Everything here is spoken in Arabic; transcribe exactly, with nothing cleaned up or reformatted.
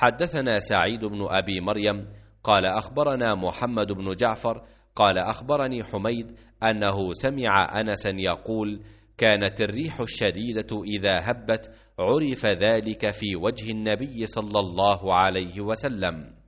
حدثنا سعيد بن أبي مريم قال أخبرنا محمد بن جعفر قال أخبرني حميد أنه سمع أنسا يقول: كانت الريح الشديدة إذا هبت عرف ذلك في وجه النبي صلى الله عليه وسلم.